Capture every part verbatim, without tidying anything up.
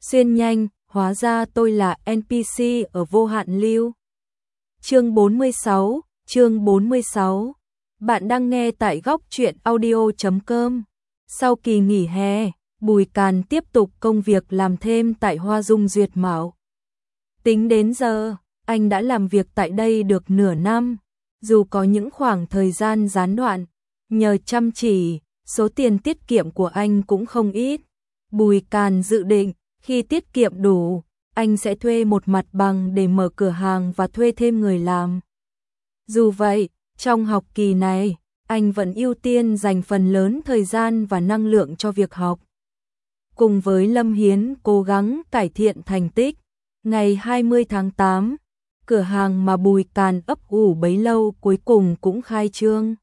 Xuyên nhanh, hóa ra tôi là en pê xê ở vô hạn lưu. Chương bốn mươi sáu, chương bốn mươi sáu. Bạn đang nghe tại góc truyện audio chấm com. Sau kỳ nghỉ hè, Bùi Càn tiếp tục công việc làm thêm tại Hoa Dung Duyệt Mạo. Tính đến giờ, anh đã làm việc tại đây được nửa năm, dù có những khoảng thời gian gián đoạn, nhờ chăm chỉ, số tiền tiết kiệm của anh cũng không ít. Bùi Càn dự định, khi tiết kiệm đủ, anh sẽ thuê một mặt bằng để mở cửa hàng và thuê thêm người làm. Dù vậy, trong học kỳ này, anh vẫn ưu tiên dành phần lớn thời gian và năng lượng cho việc học. Cùng với Lâm Hiến cố gắng cải thiện thành tích, ngày hai mươi tháng tám, cửa hàng mà Bùi Càn ấp ủ bấy lâu cuối cùng cũng khai trương.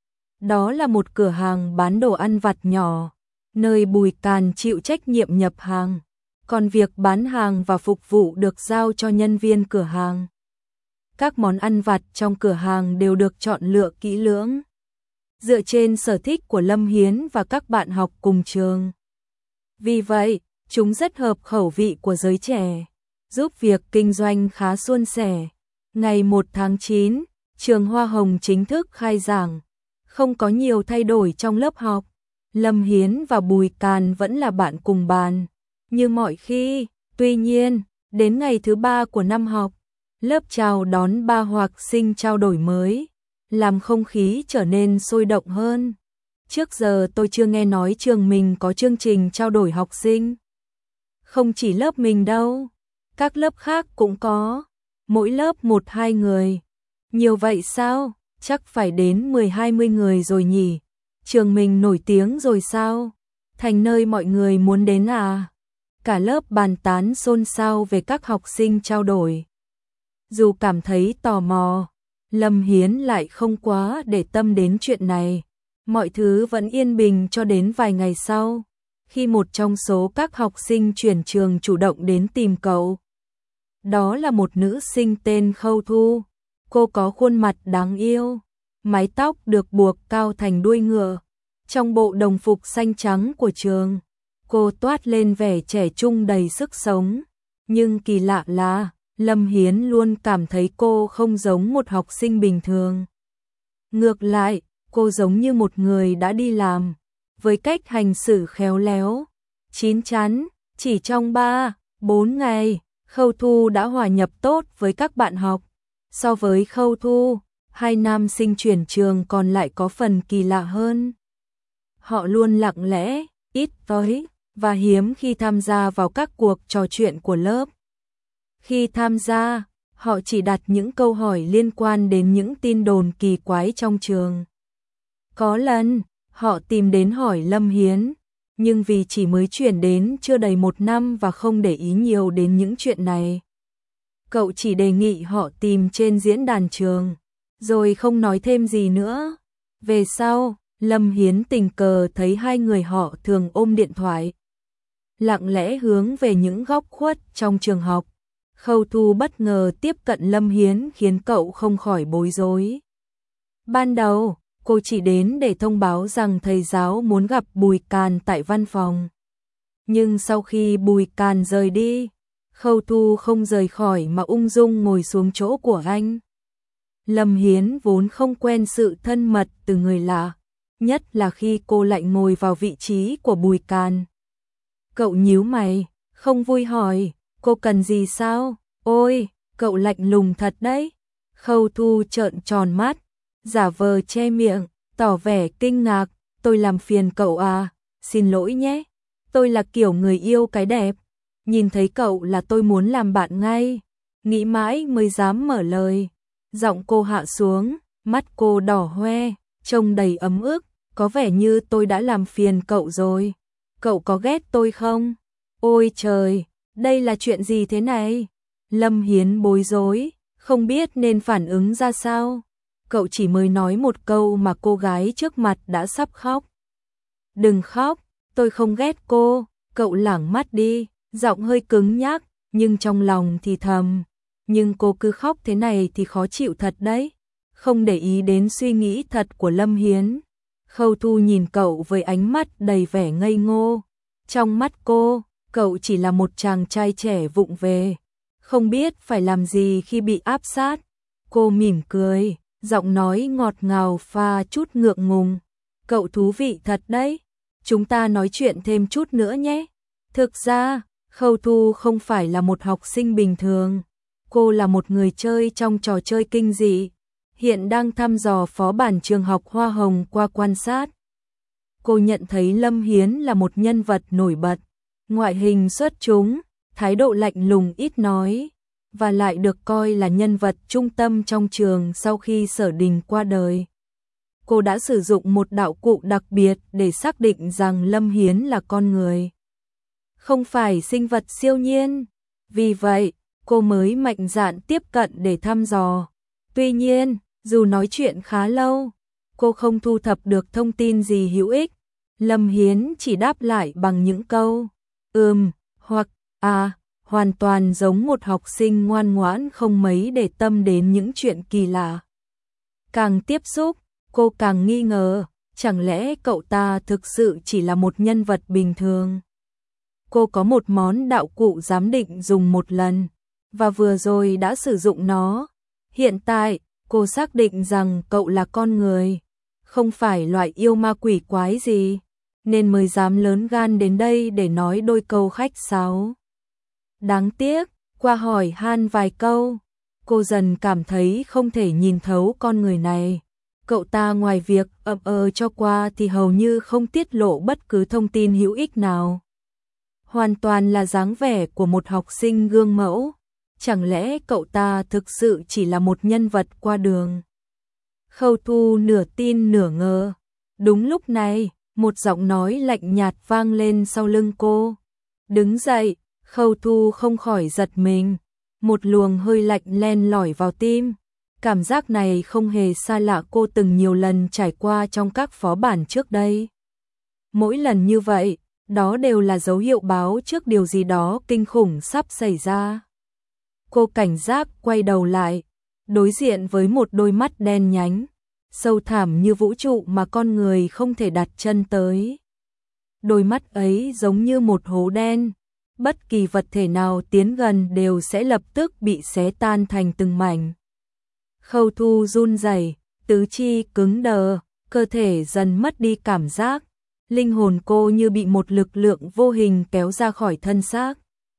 Đó là một cửa hàng bán đồ ăn vặt nhỏ, nơi Bùi Càn chịu trách nhiệm nhập hàng, còn việc bán hàng và phục vụ được giao cho nhân viên cửa hàng. Các món ăn vặt trong cửa hàng đều được chọn lựa kỹ lưỡng, dựa trên sở thích của Lâm Hiến và các bạn học cùng trường. Vì vậy, chúng rất hợp khẩu vị của giới trẻ, giúp việc kinh doanh khá suôn sẻ. Ngày một tháng chín, trường Hoa Hồng chính thức khai giảng. Không có nhiều thay đổi trong lớp học. Lâm Hiến và Bùi Càn vẫn là bạn cùng bàn, như mọi khi. Tuy nhiên, đến ngày thứ ba của năm học, lớp chào đón ba học sinh trao đổi mới, làm không khí trở nên sôi động hơn. Trước giờ tôi chưa nghe nói trường mình có chương trình trao đổi học sinh. Không chỉ lớp mình đâu, các lớp khác cũng có, mỗi lớp một hai người. Nhiều vậy sao? Chắc phải đến mười hai mươi người rồi nhỉ. Trường mình nổi tiếng rồi sao? Thành nơi mọi người muốn đến à? Cả lớp bàn tán xôn xao về các học sinh trao đổi. Dù cảm thấy tò mò, Lâm Hiến lại không quá để tâm đến chuyện này. Mọi thứ vẫn yên bình cho đến vài ngày sau, khi một trong số các học sinh chuyển trường chủ động đến tìm cậu. Đó là một nữ sinh tên Khâu Thu. Cô có khuôn mặt đáng yêu, mái tóc được buộc cao thành đuôi ngựa. Trong bộ đồng phục xanh trắng của trường, cô toát lên vẻ trẻ trung đầy sức sống. Nhưng kỳ lạ là, Lâm Hiến luôn cảm thấy cô không giống một học sinh bình thường. Ngược lại, cô giống như một người đã đi làm, với cách hành xử khéo léo, chín chắn. Chỉ trong ba, bốn ngày, Khâu Thu đã hòa nhập tốt với các bạn học. So với Khâu Thu, hai nam sinh chuyển trường còn lại có phần kỳ lạ hơn. Họ luôn lặng lẽ, ít tới, và hiếm khi tham gia vào các cuộc trò chuyện của lớp. Khi tham gia, họ chỉ đặt những câu hỏi liên quan đến những tin đồn kỳ quái trong trường. Có lần, họ tìm đến hỏi Lâm Hiến, nhưng vì chỉ mới chuyển đến chưa đầy một năm và không để ý nhiều đến những chuyện này, cậu chỉ đề nghị họ tìm trên diễn đàn trường, rồi không nói thêm gì nữa. Về sau, Lâm Hiến tình cờ thấy hai người họ thường ôm điện thoại, lặng lẽ hướng về những góc khuất trong trường học. Khâu Thu bất ngờ tiếp cận Lâm Hiến khiến cậu không khỏi bối rối. Ban đầu, cô chỉ đến để thông báo rằng thầy giáo muốn gặp Bùi Càn tại văn phòng. Nhưng sau khi Bùi Càn rời đi, Khâu Thu không rời khỏi mà ung dung ngồi xuống chỗ của anh. Lâm Hiến vốn không quen sự thân mật từ người lạ, nhất là khi cô lại ngồi vào vị trí của Bùi Càn. Cậu nhíu mày, không vui hỏi, cô cần gì sao? Ôi, cậu lạnh lùng thật đấy. Khâu Thu trợn tròn mắt, giả vờ che miệng, tỏ vẻ kinh ngạc. Tôi làm phiền cậu à? Xin lỗi nhé, tôi là kiểu người yêu cái đẹp. Nhìn thấy cậu là tôi muốn làm bạn ngay. Nghĩ mãi mới dám mở lời. Giọng cô hạ xuống, mắt cô đỏ hoe, trông đầy ấm ức. Có vẻ như tôi đã làm phiền cậu rồi. Cậu có ghét tôi không? Ôi trời, đây là chuyện gì thế này? Lâm Hiến bối rối, không biết nên phản ứng ra sao. Cậu chỉ mới nói một câu mà cô gái trước mặt đã sắp khóc. Đừng khóc, tôi không ghét cô. Cậu lảng mắt đi, giọng hơi cứng nhắc, nhưng trong lòng thì thầm. Nhưng cô cứ khóc thế này thì khó chịu thật đấy. Không để ý đến suy nghĩ thật của Lâm Hiến, Khâu Thu nhìn cậu với ánh mắt đầy vẻ ngây ngô. Trong mắt cô, cậu chỉ là một chàng trai trẻ vụng về, không biết phải làm gì khi bị áp sát. Cô mỉm cười, giọng nói ngọt ngào pha chút ngượng ngùng. Cậu thú vị thật đấy, chúng ta nói chuyện thêm chút nữa nhé. Thực ra, Khâu Thu không phải là một học sinh bình thường. Cô là một người chơi trong trò chơi kinh dị, hiện đang thăm dò phó bản trường học Hoa Hồng qua quan sát. Cô nhận thấy Lâm Hiến là một nhân vật nổi bật, ngoại hình xuất chúng, thái độ lạnh lùng ít nói, và lại được coi là nhân vật trung tâm trong trường sau khi Sở Đình qua đời. Cô đã sử dụng một đạo cụ đặc biệt để xác định rằng Lâm Hiến là con người, không phải sinh vật siêu nhiên. Vì vậy, cô mới mạnh dạn tiếp cận để thăm dò. Tuy nhiên, dù nói chuyện khá lâu, cô không thu thập được thông tin gì hữu ích. Lâm Hiến chỉ đáp lại bằng những câu ừm hoặc à, hoàn toàn giống một học sinh ngoan ngoãn không mấy để tâm đến những chuyện kỳ lạ. Càng tiếp xúc, cô càng nghi ngờ, chẳng lẽ cậu ta thực sự chỉ là một nhân vật bình thường. Cô có một món đạo cụ giám định dùng một lần, và vừa rồi đã sử dụng nó. Hiện tại, cô xác định rằng cậu là con người, không phải loại yêu ma quỷ quái gì, nên mới dám lớn gan đến đây để nói đôi câu khách sáo. Đáng tiếc, qua hỏi han vài câu, cô dần cảm thấy không thể nhìn thấu con người này. Cậu ta ngoài việc ậm ờ cho qua thì hầu như không tiết lộ bất cứ thông tin hữu ích nào. Hoàn toàn là dáng vẻ của một học sinh gương mẫu. Chẳng lẽ cậu ta thực sự chỉ là một nhân vật qua đường? Khâu Thu nửa tin nửa ngờ. Đúng lúc này, một giọng nói lạnh nhạt vang lên sau lưng cô. Đứng dậy, Khâu Thu không khỏi giật mình. Một luồng hơi lạnh len lỏi vào tim. Cảm giác này không hề xa lạ, cô từng nhiều lần trải qua trong các phó bản trước đây. Mỗi lần như vậy, đó đều là dấu hiệu báo trước điều gì đó kinh khủng sắp xảy ra. Cô cảnh giác quay đầu lại, đối diện với một đôi mắt đen nhánh, sâu thẳm như vũ trụ mà con người không thể đặt chân tới. Đôi mắt ấy giống như một hố đen, bất kỳ vật thể nào tiến gần đều sẽ lập tức bị xé tan thành từng mảnh. Khâu Thu run rẩy, tứ chi cứng đờ, cơ thể dần mất đi cảm giác, linh hồn cô như bị một lực lượng vô hình kéo ra khỏi thân xác.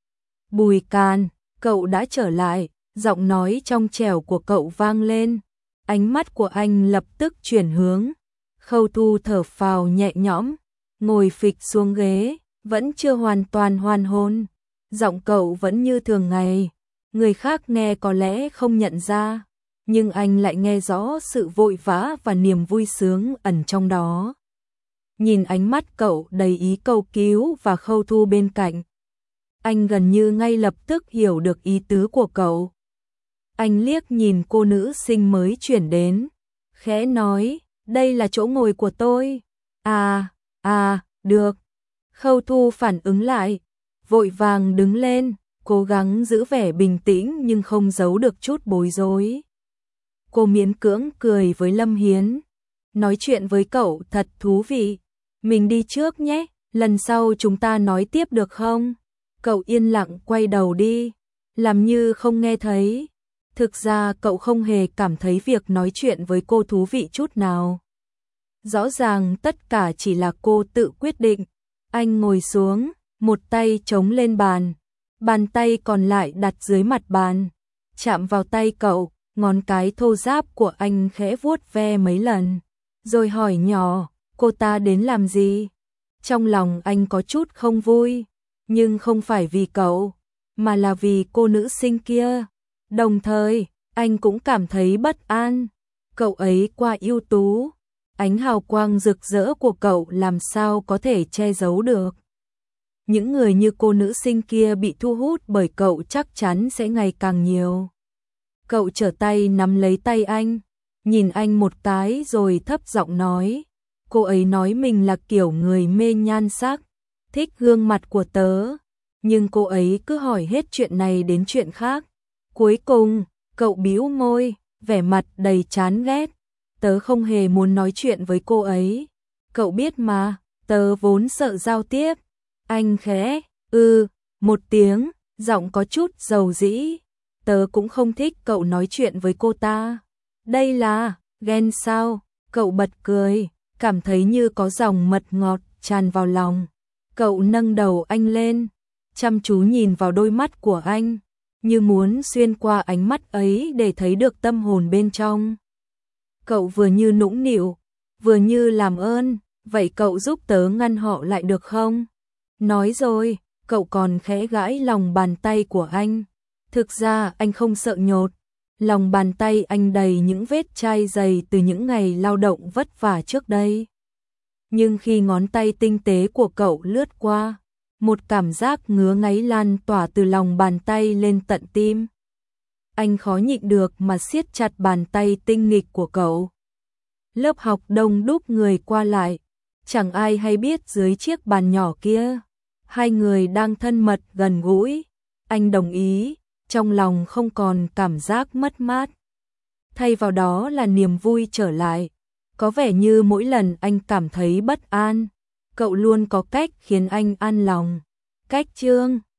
Bùi Càn, cậu đã trở lại, giọng nói trong trẻo của cậu vang lên, ánh mắt của anh lập tức chuyển hướng. Khâu Thu thở phào nhẹ nhõm, ngồi phịch xuống ghế, vẫn chưa hoàn toàn hoàn hồn. Giọng cậu vẫn như thường ngày, người khác nghe có lẽ không nhận ra, nhưng anh lại nghe rõ sự vội vã và niềm vui sướng ẩn trong đó. Nhìn ánh mắt cậu đầy ý cầu cứu và Khâu Thu bên cạnh, anh gần như ngay lập tức hiểu được ý tứ của cậu. Anh liếc nhìn cô nữ sinh mới chuyển đến, khẽ nói, đây là chỗ ngồi của tôi. À, à, được. Khâu Thu phản ứng lại, vội vàng đứng lên, cố gắng giữ vẻ bình tĩnh nhưng không giấu được chút bối rối. Cô miễn cưỡng cười với Lâm Hiến, nói chuyện với cậu thật thú vị. Mình đi trước nhé, lần sau chúng ta nói tiếp được không? Cậu yên lặng quay đầu đi, làm như không nghe thấy. Thực ra cậu không hề cảm thấy việc nói chuyện với cô thú vị chút nào. Rõ ràng tất cả chỉ là cô tự quyết định. Anh ngồi xuống, một tay chống lên bàn, bàn tay còn lại đặt dưới mặt bàn, chạm vào tay cậu, ngón cái thô ráp của anh khẽ vuốt ve mấy lần, rồi hỏi nhỏ, cô ta đến làm gì? Trong lòng anh có chút không vui, nhưng không phải vì cậu, mà là vì cô nữ sinh kia. Đồng thời, anh cũng cảm thấy bất an. Cậu ấy quá ưu tú, ánh hào quang rực rỡ của cậu làm sao có thể che giấu được. Những người như cô nữ sinh kia bị thu hút bởi cậu chắc chắn sẽ ngày càng nhiều. Cậu trở tay nắm lấy tay anh, nhìn anh một cái rồi thấp giọng nói, cô ấy nói mình là kiểu người mê nhan sắc, thích gương mặt của tớ, nhưng cô ấy cứ hỏi hết chuyện này đến chuyện khác. Cuối cùng, cậu bĩu môi, vẻ mặt đầy chán ghét, tớ không hề muốn nói chuyện với cô ấy. Cậu biết mà, tớ vốn sợ giao tiếp. Anh khẽ Ừ, một tiếng, giọng có chút dầu dĩ. Tớ cũng không thích cậu nói chuyện với cô ta. Đây là, ghen sao? Cậu bật cười, cảm thấy như có dòng mật ngọt tràn vào lòng. Cậu nâng đầu anh lên, chăm chú nhìn vào đôi mắt của anh, như muốn xuyên qua ánh mắt ấy để thấy được tâm hồn bên trong. Cậu vừa như nũng nịu, vừa như làm ơn, vậy cậu giúp tớ ngăn họ lại được không? Nói rồi, cậu còn khẽ gãi lòng bàn tay của anh. Thực ra anh không sợ nhột, lòng bàn tay anh đầy những vết chai dày từ những ngày lao động vất vả trước đây. Nhưng khi ngón tay tinh tế của cậu lướt qua, một cảm giác ngứa ngáy lan tỏa từ lòng bàn tay lên tận tim. Anh khó nhịn được mà siết chặt bàn tay tinh nghịch của cậu. Lớp học đông đúc người qua lại, chẳng ai hay biết dưới chiếc bàn nhỏ kia, hai người đang thân mật gần gũi. Anh đồng ý, trong lòng không còn cảm giác mất mát. Thay vào đó là niềm vui trở lại. Có vẻ như mỗi lần anh cảm thấy bất an, cậu luôn có cách khiến anh an lòng. Cách chương